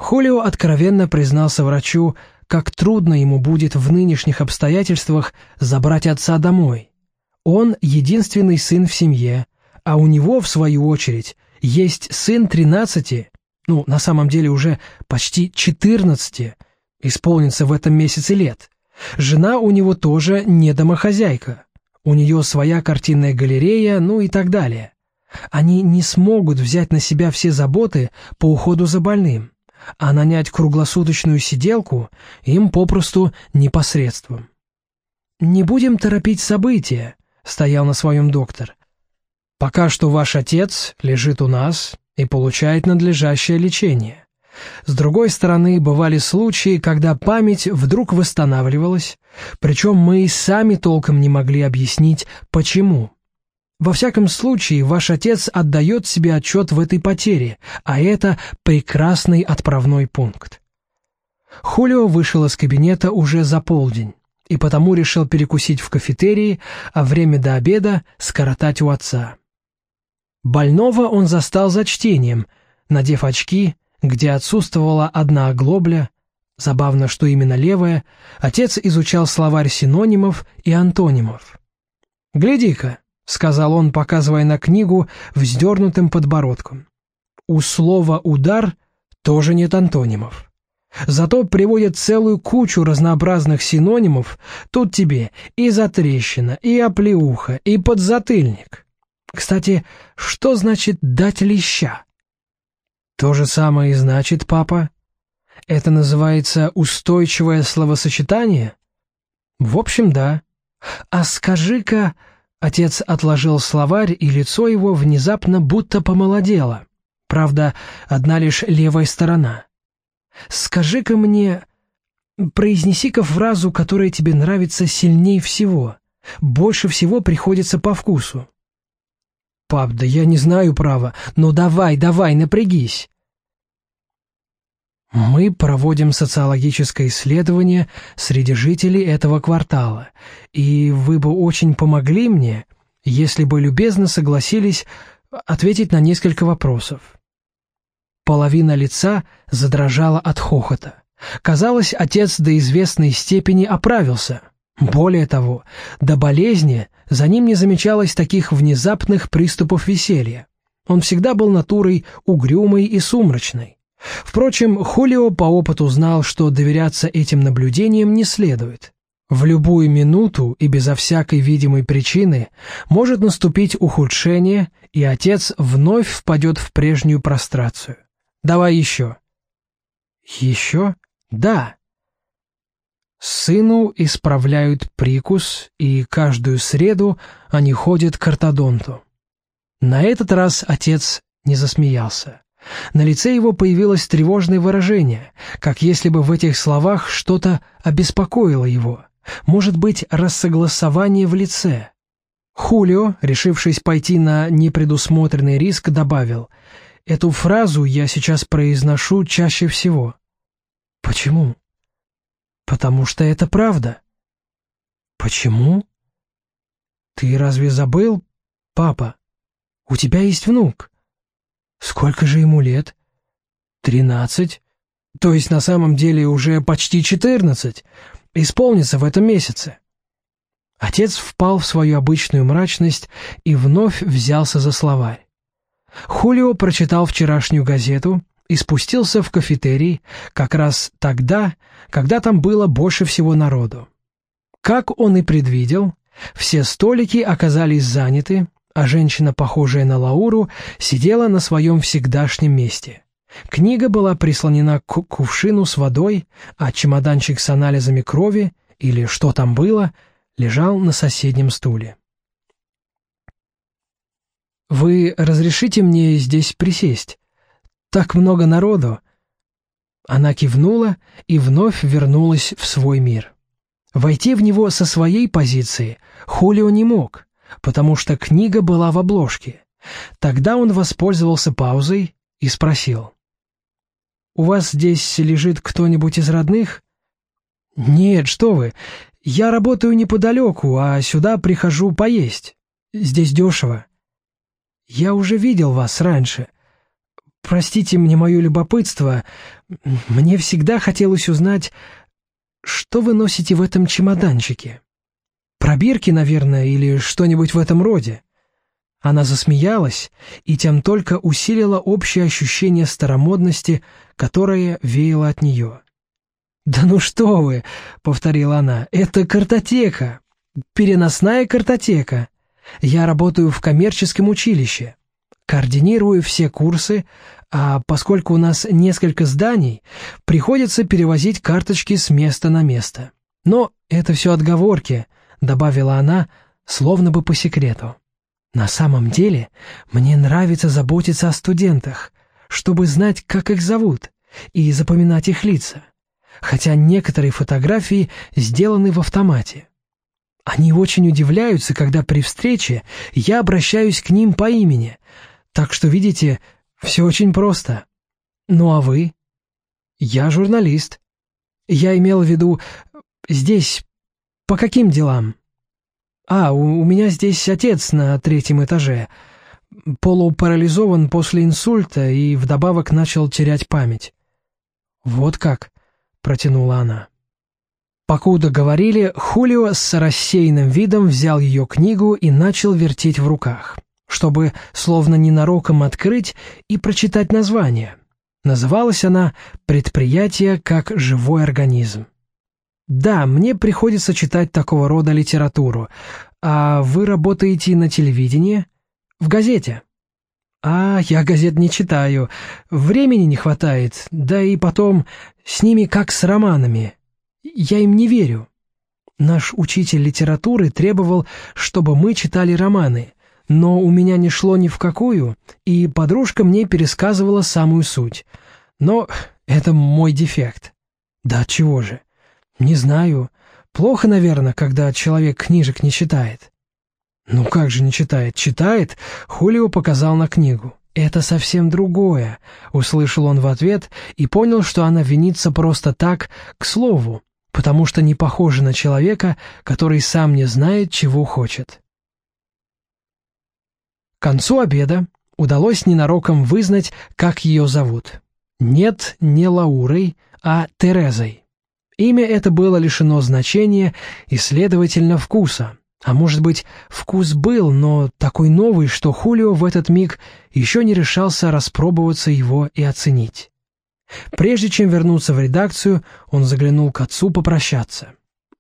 Хулио откровенно признался врачу, как трудно ему будет в нынешних обстоятельствах забрать отца домой. Он единственный сын в семье, а у него, в свою очередь, есть сын 13, на самом деле уже почти 14, исполнится в этом месяце лет. Жена у него тоже не домохозяйка. У нее своя картинная галерея, и так далее. Они не смогут взять на себя все заботы по уходу за больным, а нанять круглосуточную сиделку им попросту непосредством. «Не будем торопить события», — стоял на своем доктор. «Пока что ваш отец лежит у нас и получает надлежащее лечение. С другой стороны, бывали случаи, когда память вдруг восстанавливалась, причем мы и сами толком не могли объяснить, почему. Во всяком случае, ваш отец отдает себе отчет в этой потере, а это прекрасный отправной пункт». Хулио вышел из кабинета уже за полдень, и потому решил перекусить в кафетерии, а время до обеда скоротать у отца. Больного он застал за чтением, надев очки, где отсутствовала одна оглобля. Забавно, что именно левая. Отец изучал словарь синонимов и антонимов. «Гляди-ка», — сказал он, показывая на книгу вздернутым подбородком. «У слова «удар» тоже нет антонимов. Зато приводят целую кучу разнообразных синонимов. Тут тебе и затрещина, и оплеуха, и подзатыльник. Кстати, что значит «дать леща»?» «То же самое и значит, папа. Это называется устойчивое словосочетание?» «В общем, да. А скажи-ка...» Отец отложил словарь, и лицо его внезапно будто помолодело. Правда, одна лишь левая сторона. «Скажи-ка мне... Произнеси-ка фразу, которая тебе нравится сильнее всего. Больше всего приходится по вкусу». «Пап, да я не знаю, право. Ну давай, напрягись». «Мы проводим социологическое исследование среди жителей этого квартала, и вы бы очень помогли мне, если бы любезно согласились ответить на несколько вопросов». Половина лица задрожала от хохота. Казалось, отец до известной степени оправился. Более того, до болезни за ним не замечалось таких внезапных приступов веселья. Он всегда был натурой угрюмой и сумрачной. Впрочем, Хулио по опыту знал, что доверяться этим наблюдениям не следует. В любую минуту и безо всякой видимой причины может наступить ухудшение, и отец вновь впадет в прежнюю прострацию. «Давай еще». «Еще? Да». Сыну исправляют прикус, и каждую среду они ходят к ортодонту. На этот раз отец не засмеялся. На лице его появилось тревожное выражение, как если бы в этих словах что-то обеспокоило его. Может быть, рассогласование в лице. Хулио, решившись пойти на непредусмотренный риск, добавил: «Эту фразу я сейчас произношу чаще всего». «Почему?» «Потому что это правда». «Почему?» «Ты разве забыл, папа? У тебя есть внук». «Сколько же ему лет?» 13. То есть на самом деле уже почти 14. Исполнится в этом месяце». Отец впал в свою обычную мрачность и вновь взялся за словарь. Хулио прочитал вчерашнюю газету и спустился в кафетерий как раз тогда, когда там было больше всего народу. Как он и предвидел, все столики оказались заняты, а женщина, похожая на Лауру, сидела на своем всегдашнем месте. Книга была прислонена к кувшину с водой, а чемоданчик с анализами крови, или что там было, лежал на соседнем стуле. «Вы разрешите мне здесь присесть? Так много народу!» Она кивнула и вновь вернулась в свой мир. Войти в него со своей позиции Хулио не мог, потому что книга была в обложке. Тогда он воспользовался паузой и спросил: «У вас здесь лежит кто-нибудь из родных?» «Нет, что вы, я работаю неподалеку, а сюда прихожу поесть. Здесь дешево». «Я уже видел вас раньше. простите мне мое любопытство. Мне всегда хотелось узнать, что вы носите в этом чемоданчике. Пробирки, наверное, или что-нибудь в этом роде». Она засмеялась и тем только усилила общее ощущение старомодности, которое веяло от нее. «Да ну что вы!» — повторила она. «Это картотека, переносная картотека. Я работаю в коммерческом училище, координирую все курсы, а поскольку у нас несколько зданий, приходится перевозить карточки с места на место. Но это все отговорки», — добавила она, словно бы по секрету. «На самом деле мне нравится заботиться о студентах, чтобы знать, как их зовут, и запоминать их лица, хотя некоторые фотографии сделаны в автомате. Они очень удивляются, когда при встрече я обращаюсь к ним по имени, так что, видите, все очень просто. Ну а вы?» «Я журналист. Я имел в виду, здесь по каким делам?» У меня здесь отец на 3-м этаже. Полупарализован после инсульта и вдобавок начал терять память». «Вот как?» — протянула она. Покуда говорили, Хулио с рассеянным видом взял ее книгу и начал вертеть в руках, чтобы словно ненароком открыть и прочитать название. Называлась она «Предприятие как живой организм». «Да, мне приходится читать такого рода литературу. А вы работаете на телевидении? В газете?» Я газет не читаю. Времени не хватает. Да и потом, с ними как с романами. Я им не верю. Наш учитель литературы требовал, чтобы мы читали романы, но у меня не шло ни в какую, и подружка мне пересказывала самую суть. Но это мой дефект». «Да чего же? Не знаю. Плохо, наверное, когда человек книжек не читает». «Ну как же не читает?» «Читает», — Хулио показал на книгу. «Это совсем другое», — услышал он в ответ и понял, что она винится просто так, к слову, потому что не похожа на человека, который сам не знает, чего хочет. К концу обеда удалось ненароком вызнать, как ее зовут. Нет, не Лаурой, а Терезой. Имя это было лишено значения и, следовательно, вкуса. А может быть, вкус был, но такой новый, что Хулио в этот миг еще не решался распробоваться его и оценить. Прежде чем вернуться в редакцию, он заглянул к отцу попрощаться.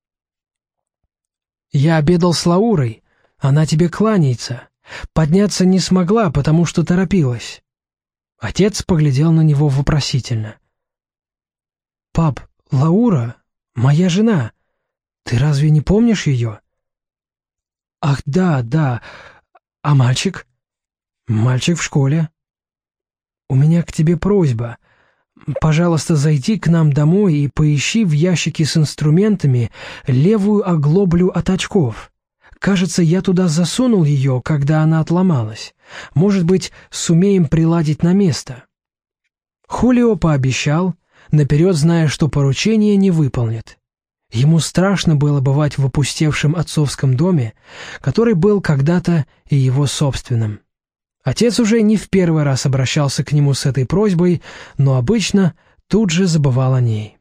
«Я обедал с Лаурой. Она тебе кланяется. Подняться не смогла, потому что торопилась». Отец поглядел на него вопросительно. «Пап, Лаура, моя жена. Ты разве не помнишь ее?» «Ах, да. А мальчик?» «Мальчик в школе». «У меня к тебе просьба. Пожалуйста, зайди к нам домой и поищи в ящике с инструментами левую оглоблю от очков. Кажется, я туда засунул ее, когда она отломалась. Может быть, сумеем приладить на место». Хулио пообещал, наперед зная, что поручение не выполнит. Ему страшно было бывать в опустевшем отцовском доме, который был когда-то и его собственным. Отец уже не в первый раз обращался к нему с этой просьбой, но обычно тут же забывал о ней.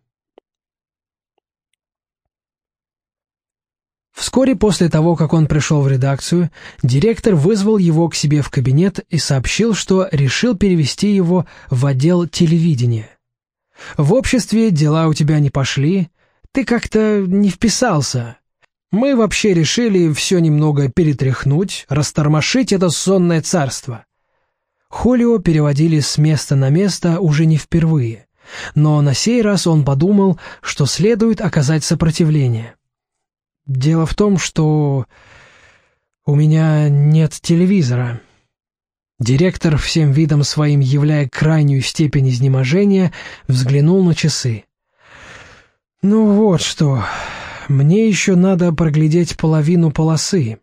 Вскоре после того, как он пришел в редакцию, директор вызвал его к себе в кабинет и сообщил, что решил перевести его в отдел телевидения. «В обществе дела у тебя не пошли, ты как-то не вписался. Мы вообще решили все немного перетряхнуть, растормошить это сонное царство». Хулио переводили с места на место уже не впервые, но на сей раз он подумал, что следует оказать сопротивление. «Дело в том, что у меня нет телевизора». Директор, всем видом своим являя крайнюю степень изнеможения, взглянул на часы. «Ну вот что, мне еще надо проглядеть половину полосы».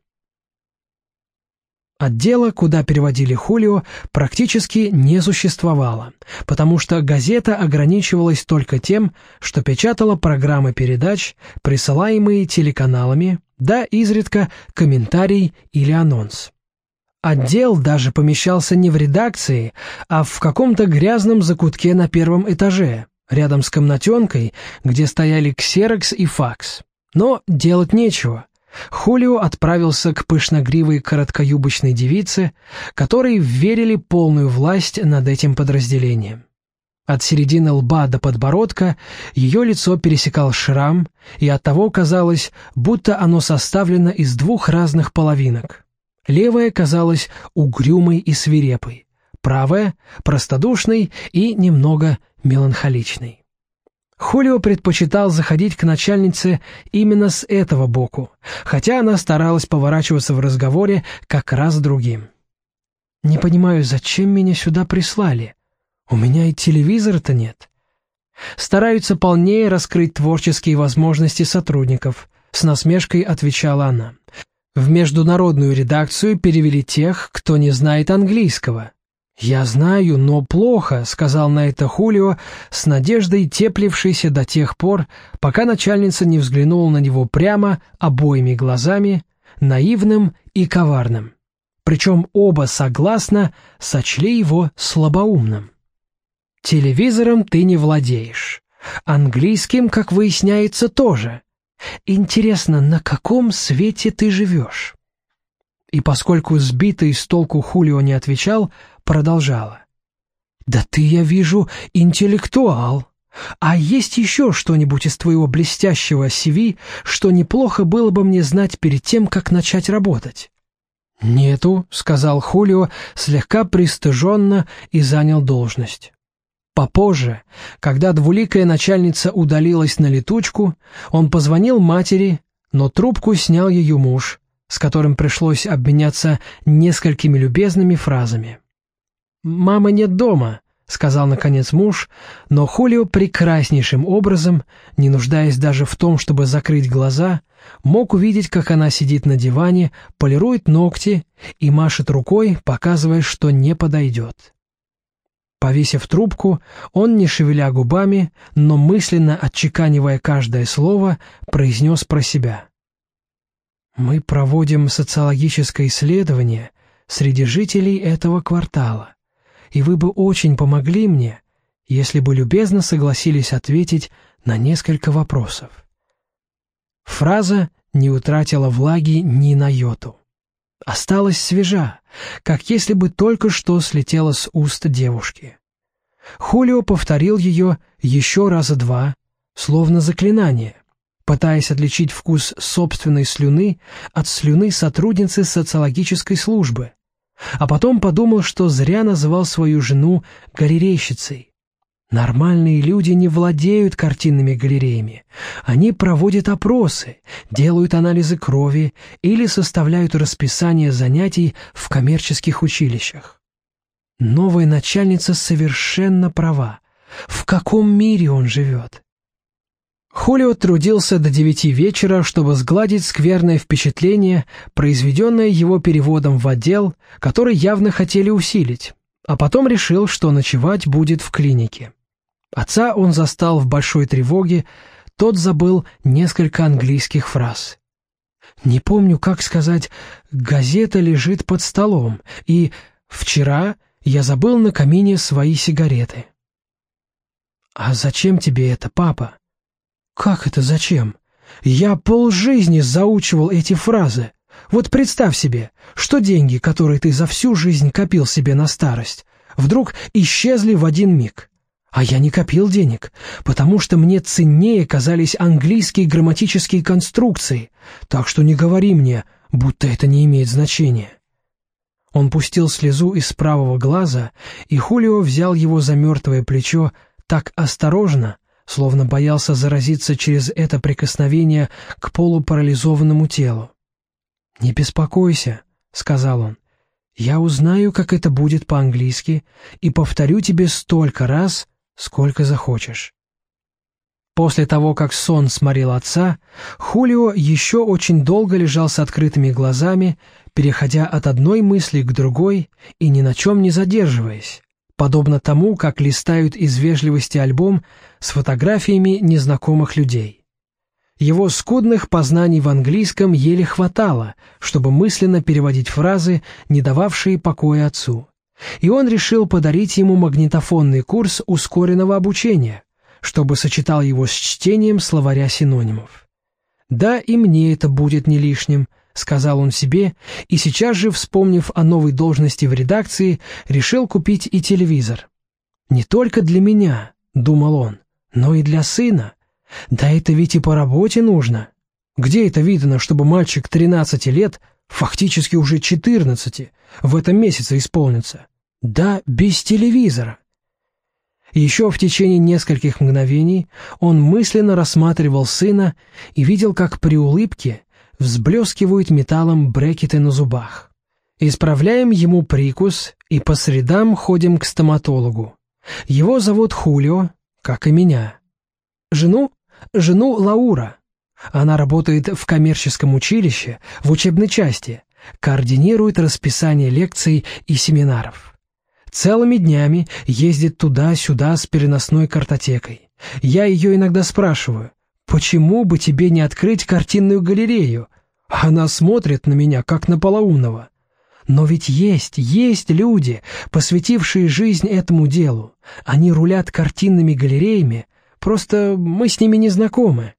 Отдела, куда переводили Хулио, практически не существовало, потому что газета ограничивалась только тем, что печатала программы передач, присылаемые телеканалами, да изредка комментарий или анонс. Отдел даже помещался не в редакции, а в каком-то грязном закутке на первом этаже, рядом с комнатенкой, где стояли ксерокс и факс. Но делать нечего. Хулио отправился к пышногривой короткоюбочной девице, которой вверили полную власть над этим подразделением. От середины лба до подбородка ее лицо пересекал шрам, и оттого казалось, будто оно составлено из двух разных половинок. Левая казалась угрюмой и свирепой, правая — простодушной и немного меланхоличной. Хулио предпочитал заходить к начальнице именно с этого боку, хотя она старалась поворачиваться в разговоре как раз другим. «Не понимаю, зачем меня сюда прислали? У меня и телевизора-то нет». «Стараются полнее раскрыть творческие возможности сотрудников», — с насмешкой отвечала она. «В международную редакцию перевели тех, кто не знает английского». «Я знаю, но плохо», — сказал на это Хулио, с надеждой теплившейся до тех пор, пока начальница не взглянула на него прямо обоими глазами, наивным и коварным. Причем оба согласно сочли его слабоумным. «Телевизором ты не владеешь. Английским, как выясняется, тоже. Интересно, на каком свете ты живешь?» И поскольку сбитый с толку Хулио не отвечал, продолжала. «Да ты, я вижу, интеллектуал. А есть еще что-нибудь из твоего блестящего CV, что неплохо было бы мне знать перед тем, как начать работать?» «Нету», — сказал Хулио слегка пристыженно и занял должность. Попозже, когда двуликая начальница удалилась на летучку, он позвонил матери, но трубку снял ее муж, с которым пришлось обменяться несколькими любезными фразами. «Мамы нет дома», — сказал наконец муж, но Хулио прекраснейшим образом, не нуждаясь даже в том, чтобы закрыть глаза, мог увидеть, как она сидит на диване, полирует ногти и машет рукой, показывая, что не подойдет. Повесив трубку, он, не шевеля губами, но мысленно отчеканивая каждое слово, произнес про себя: «Мы проводим социологическое исследование среди жителей этого квартала, и вы бы очень помогли мне, если бы любезно согласились ответить на несколько вопросов». Фраза не утратила влаги ни на йоту. Осталась свежа, как если бы только что слетела с уст девушки. Хулио повторил ее еще раза два, словно заклинание, пытаясь отличить вкус собственной слюны от слюны сотрудницы социологической службы, а потом подумал, что зря называл свою жену галерейщицей. Нормальные люди не владеют картинными галереями. Они проводят опросы, делают анализы крови или составляют расписание занятий в коммерческих училищах. Новая начальница совершенно права. В каком мире он живет? Хулио трудился до 9 вечера, чтобы сгладить скверное впечатление, произведенное его переводом в отдел, который явно хотели усилить, а потом решил, что ночевать будет в клинике. Отца он застал в большой тревоге, тот забыл несколько английских фраз. «Не помню, как сказать, газета лежит под столом, и вчера я забыл на камине свои сигареты». «А зачем тебе это, папа?» «Как это зачем? Я полжизни заучивал эти фразы. Вот представь себе, что деньги, которые ты за всю жизнь копил себе на старость, вдруг исчезли в один миг. А я не копил денег, потому что мне ценнее казались английские грамматические конструкции, так что не говори мне, будто это не имеет значения». Он пустил слезу из правого глаза, и Хулио взял его за мертвое плечо так осторожно, словно боялся заразиться через это прикосновение к полупарализованному телу. «Не беспокойся», — сказал он, — «я узнаю, как это будет по-английски, и повторю тебе столько раз, сколько захочешь». После того, как сон сморил отца, Хулио еще очень долго лежал с открытыми глазами, переходя от одной мысли к другой и ни на чем не задерживаясь, подобно тому, как листают из вежливости альбом с фотографиями незнакомых людей. Его скудных познаний в английском еле хватало, чтобы мысленно переводить фразы, не дававшие покоя отцу. И он решил подарить ему магнитофонный курс ускоренного обучения, чтобы сочетал его с чтением словаря синонимов. «Да, и мне это будет не лишним», — сказал он себе, и сейчас же, вспомнив о новой должности в редакции, решил купить и телевизор. «Не только для меня», — думал он, — «но и для сына. Да это ведь и по работе нужно. Где это видно, чтобы мальчик 13 лет, фактически уже 14, в этом месяце исполнится? Да, без телевизора». Еще в течение нескольких мгновений он мысленно рассматривал сына и видел, как при улыбке взблескивают металлом брекеты на зубах. Исправляем ему прикус и по средам ходим к стоматологу. Его зовут Хулио, как и меня. Жену Лаура. Она работает в коммерческом училище, в учебной части, координирует расписание лекций и семинаров. Целыми днями ездит туда-сюда с переносной картотекой. Я ее иногда спрашиваю, почему бы тебе не открыть картинную галерею? Она смотрит на меня, как на полоумного. Но ведь есть люди, посвятившие жизнь этому делу. Они рулят картинными галереями, просто мы с ними не знакомы.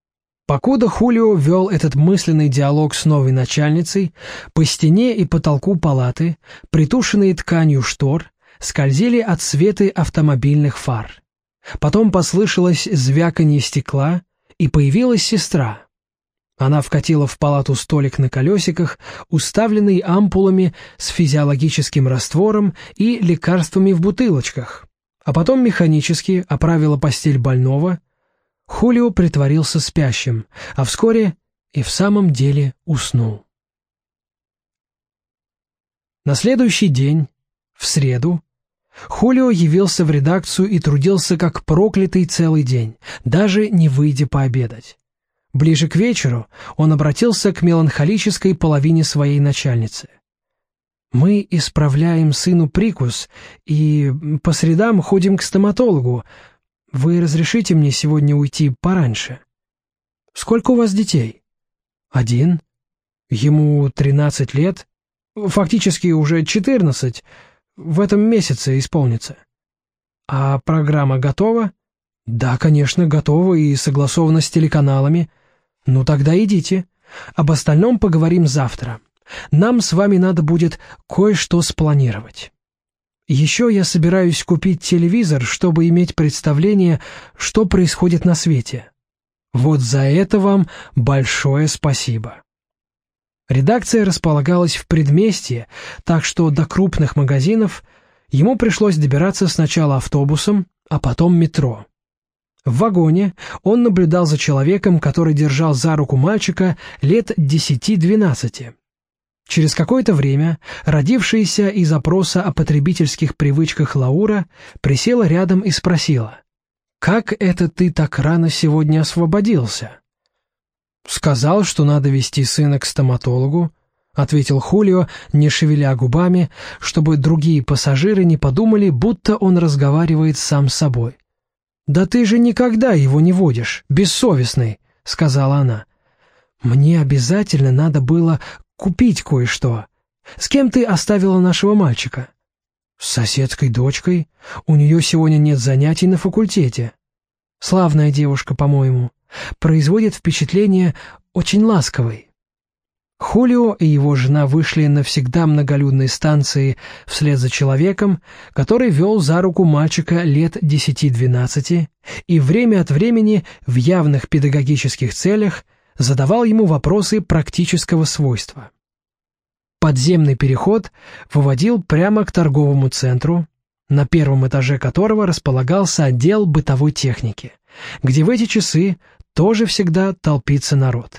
Покуда Хулио вел этот мысленный диалог с новой начальницей, по стене и потолку палаты, притушенные тканью штор, скользили отсветы автомобильных фар. Потом послышалось звяканье стекла, и появилась сестра. Она вкатила в палату столик на колесиках, уставленный ампулами с физиологическим раствором и лекарствами в бутылочках, а потом механически оправила постель больного. Хулио притворился спящим, а вскоре и в самом деле уснул. На следующий день, в среду, Хулио явился в редакцию и трудился как проклятый целый день, даже не выйдя пообедать. Ближе к вечеру он обратился к меланхолической половине своей начальницы. «Мы исправляем сыну прикус и по средам ходим к стоматологу. Вы разрешите мне сегодня уйти пораньше?» «Сколько у вас детей?» «Один. Ему 13 лет. Фактически уже 14. В этом месяце исполнится». «А программа готова?» «Да, конечно, готова и согласована с телеканалами». «Ну тогда идите. Об остальном поговорим завтра. Нам с вами надо будет кое-что спланировать. Еще я собираюсь купить телевизор, чтобы иметь представление, что происходит на свете. Вот за это вам большое спасибо». Редакция располагалась в предместье, так что до крупных магазинов ему пришлось добираться сначала автобусом, а потом метро. В вагоне он наблюдал за человеком, который держал за руку мальчика лет 10-12. Через какое-то время родившаяся из опроса о потребительских привычках Лаура присела рядом и спросила: «Как это ты так рано сегодня освободился?» «Сказал, что надо везти сына к стоматологу», — ответил Хулио, не шевеля губами, чтобы другие пассажиры не подумали, будто он разговаривает сам с собой. «Да ты же никогда его не водишь, бессовестный», — сказала она. «Мне обязательно надо было купить кое-что. С кем ты оставила нашего мальчика?» «С соседской дочкой. У нее сегодня нет занятий на факультете. Славная девушка, по-моему. Производит впечатление очень ласковой». Хулио и его жена вышли на всегда многолюдной станции вслед за человеком, который вел за руку мальчика лет 10-12 и время от времени в явных педагогических целях задавал ему вопросы практического свойства. Подземный переход выводил прямо к торговому центру, на первом этаже которого располагался отдел бытовой техники, где в эти часы тоже всегда толпится народ.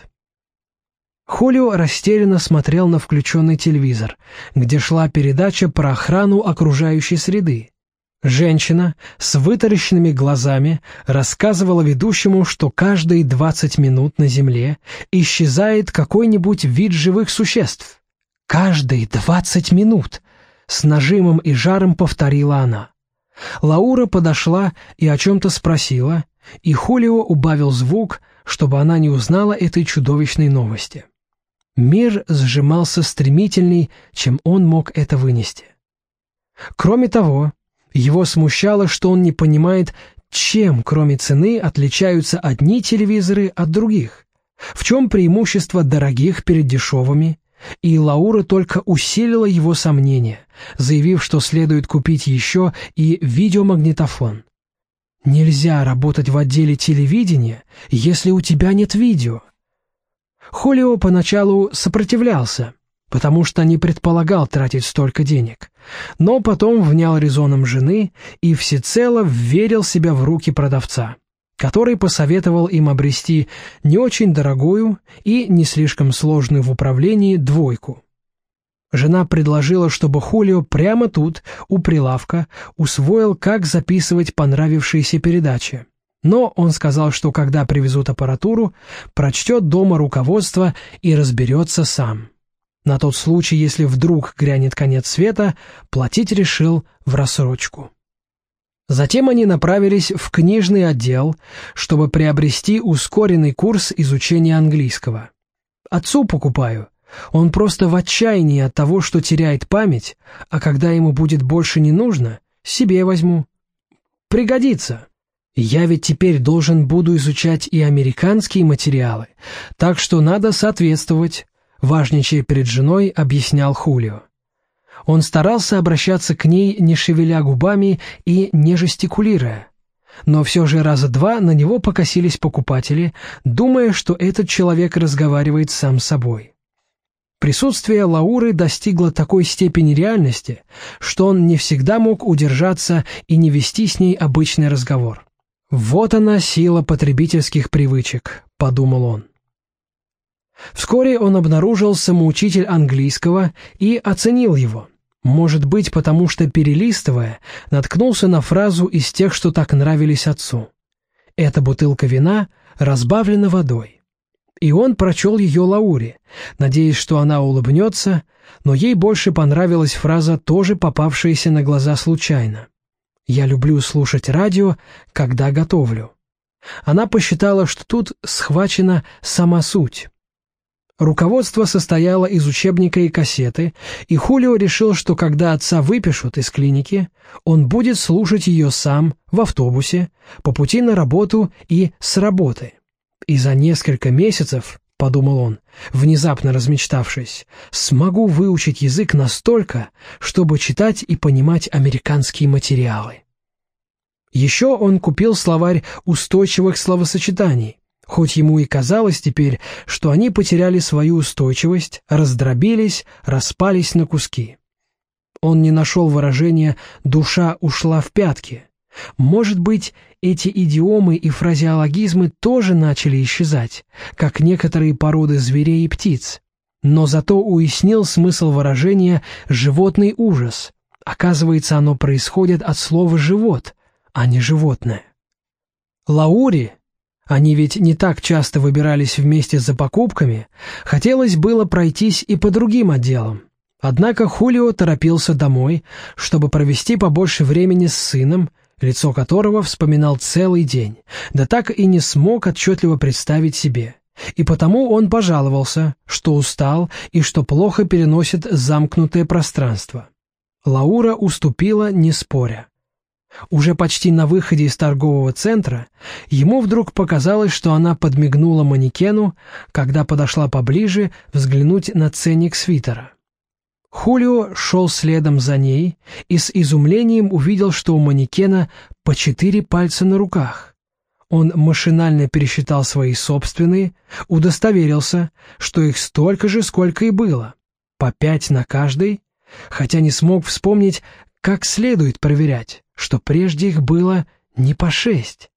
Хулио растерянно смотрел на включенный телевизор, где шла передача про охрану окружающей среды. Женщина с вытаращенными глазами рассказывала ведущему, что каждые 20 минут на Земле исчезает какой-нибудь вид живых существ. «Каждые 20 минут!» — с нажимом и жаром повторила она. Лаура подошла и о чем-то спросила, и Хулио убавил звук, чтобы она не узнала этой чудовищной новости. Мир сжимался стремительней, чем он мог это вынести. Кроме того, его смущало, что он не понимает, чем, кроме цены, отличаются одни телевизоры от других, в чем преимущество дорогих перед дешевыми, и Лаура только усилила его сомнения, заявив, что следует купить еще и видеомагнитофон. Нельзя работать в отделе телевидения, если у тебя нет видео. Хулио поначалу сопротивлялся, потому что не предполагал тратить столько денег, но потом внял резонам жены и всецело вверил себя в руки продавца, который посоветовал им обрести не очень дорогую и не слишком сложную в управлении двойку. Жена предложила, чтобы Хулио прямо тут, у прилавка, усвоил, как записывать понравившиеся передачи. Но он сказал, что когда привезут аппаратуру, прочтет дома руководство и разберется сам. На тот случай, если вдруг грянет конец света, платить решил в рассрочку. Затем они направились в книжный отдел, чтобы приобрести ускоренный курс изучения английского. «Отцу покупаю. Он просто в отчаянии от того, что теряет память, а когда ему будет больше не нужно, себе возьму. Пригодится. Я ведь теперь буду изучать и американские материалы, так что надо соответствовать», — важничая перед женой, объяснял Хулио. Он старался обращаться к ней, не шевеля губами и не жестикулируя. Но все же раза два на него покосились покупатели, думая, что этот человек разговаривает сам с собой. Присутствие Лауры достигло такой степени реальности, что он не всегда мог удержаться и не вести с ней обычный разговор. «Вот она, сила потребительских привычек», — подумал он. Вскоре он обнаружил самоучитель английского и оценил его. Может быть, потому что, перелистывая, наткнулся на фразу из тех, что так нравились отцу. «Эта бутылка вина разбавлена водой». И он прочел ее Лауре, надеясь, что она улыбнется, но ей больше понравилась фраза, тоже попавшаяся на глаза случайно. «Я люблю слушать радио, когда готовлю». Она посчитала, что тут схвачена сама суть. Руководство состояло из учебника и кассеты, и Хулио решил, что когда отца выпишут из клиники, он будет слушать ее сам в автобусе, по пути на работу и с работы. И за несколько месяцев, — подумал он, внезапно размечтавшись, — смогу выучить язык настолько, чтобы читать и понимать американские материалы. Еще он купил словарь устойчивых словосочетаний, хоть ему и казалось теперь, что они потеряли свою устойчивость, раздробились, распались на куски. Он не нашел выражения «душа ушла в пятки». Может быть, эти идиомы и фразеологизмы тоже начали исчезать, как некоторые породы зверей и птиц, но зато уяснил смысл выражения «животный ужас». Оказывается, оно происходит от слова «живот», а не «животное». Лауре, они ведь не так часто выбирались вместе за покупками, хотелось было пройтись и по другим отделам. Однако Хулио торопился домой, чтобы провести побольше времени с сыном, лицо которого вспоминал целый день, да так и не смог отчетливо представить себе. И потому он пожаловался, что устал и что плохо переносит замкнутое пространство. Лаура уступила, не споря. Уже почти на выходе из торгового центра ему вдруг показалось, что она подмигнула манекену, когда подошла поближе взглянуть на ценник свитера. Хулио шел следом за ней и с изумлением увидел, что у манекена по 4 пальца на руках. Он машинально пересчитал свои собственные, удостоверился, что их столько же, сколько и было, по 5 на каждый, хотя не смог вспомнить, как следует проверять, что прежде их было не по 6.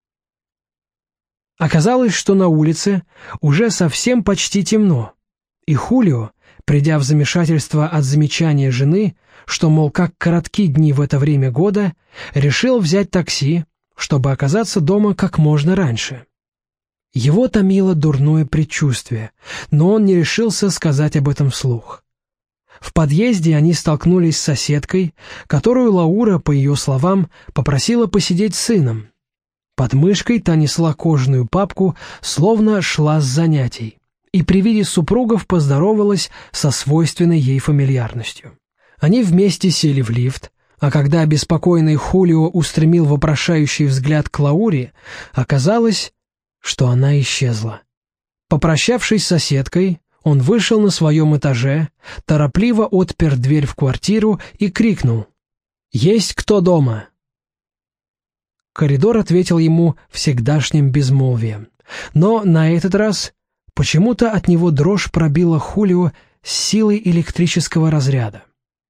Оказалось, что на улице уже совсем почти темно, и Хулио, придя в замешательство от замечания жены, что, мол, как коротки дни в это время года, решил взять такси, чтобы оказаться дома как можно раньше. Его томило дурное предчувствие, но он не решился сказать об этом вслух. В подъезде они столкнулись с соседкой, которую Лаура, по ее словам, попросила посидеть с сыном. Под мышкой та несла кожаную папку, словно шла с занятий, и при виде супругов поздоровалась со свойственной ей фамильярностью. Они вместе сели в лифт, а когда обеспокоенный Хулио устремил вопрошающий взгляд к Лауре, оказалось, что она исчезла. Попрощавшись с соседкой, он вышел на своем этаже, торопливо отпер дверь в квартиру и крикнул: «Есть кто дома?» Коридор ответил ему всегдашним безмолвием, но на этот раз почему-то от него дрожь пробила Хулио с силой электрического разряда.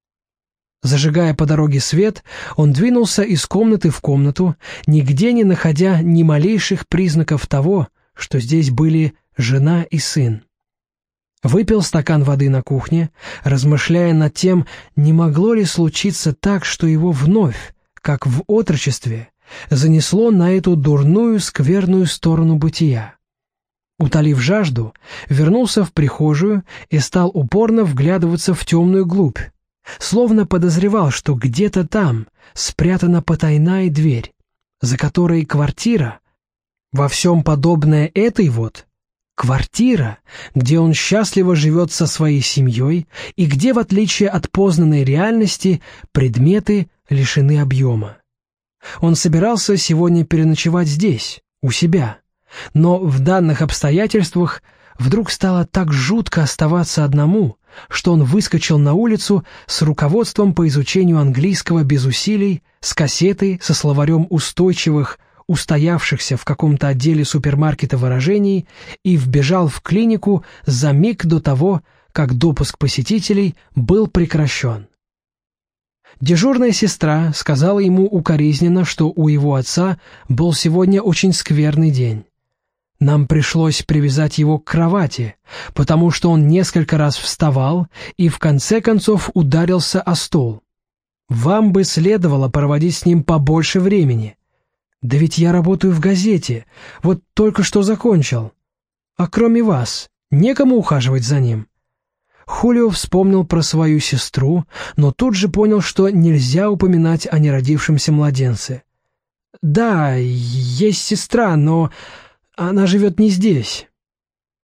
Зажигая по дороге свет, он двинулся из комнаты в комнату, нигде не находя ни малейших признаков того, что здесь были жена и сын. Выпил стакан воды на кухне, размышляя над тем, не могло ли случиться так, что его вновь, как в отрочестве, занесло на эту дурную, скверную сторону бытия. Утолив жажду, вернулся в прихожую и стал упорно вглядываться в темную глубь, словно подозревал, что где-то там спрятана потайная дверь, за которой квартира, во всем подобная этой вот, квартира, где он счастливо живет со своей семьей и где, в отличие от познанной реальности, предметы лишены объема. Он собирался сегодня переночевать здесь, у себя, но в данных обстоятельствах вдруг стало так жутко оставаться одному, что он выскочил на улицу с руководством по изучению английского без усилий, с кассетой со словарем устойчивых, устоявшихся в каком-то отделе супермаркета выражений и вбежал в клинику за миг до того, как допуск посетителей был прекращен. Дежурная сестра сказала ему укоризненно, что у его отца был сегодня очень скверный день. Нам пришлось привязать его к кровати, потому что он несколько раз вставал и в конце концов ударился о стол. Вам бы следовало проводить с ним побольше времени. Да ведь я работаю в газете, вот только что закончил. А кроме вас, некому ухаживать за ним. Хулио вспомнил про свою сестру, но тут же понял, что нельзя упоминать о неродившемся младенце. «Да, есть сестра, но она живет не здесь».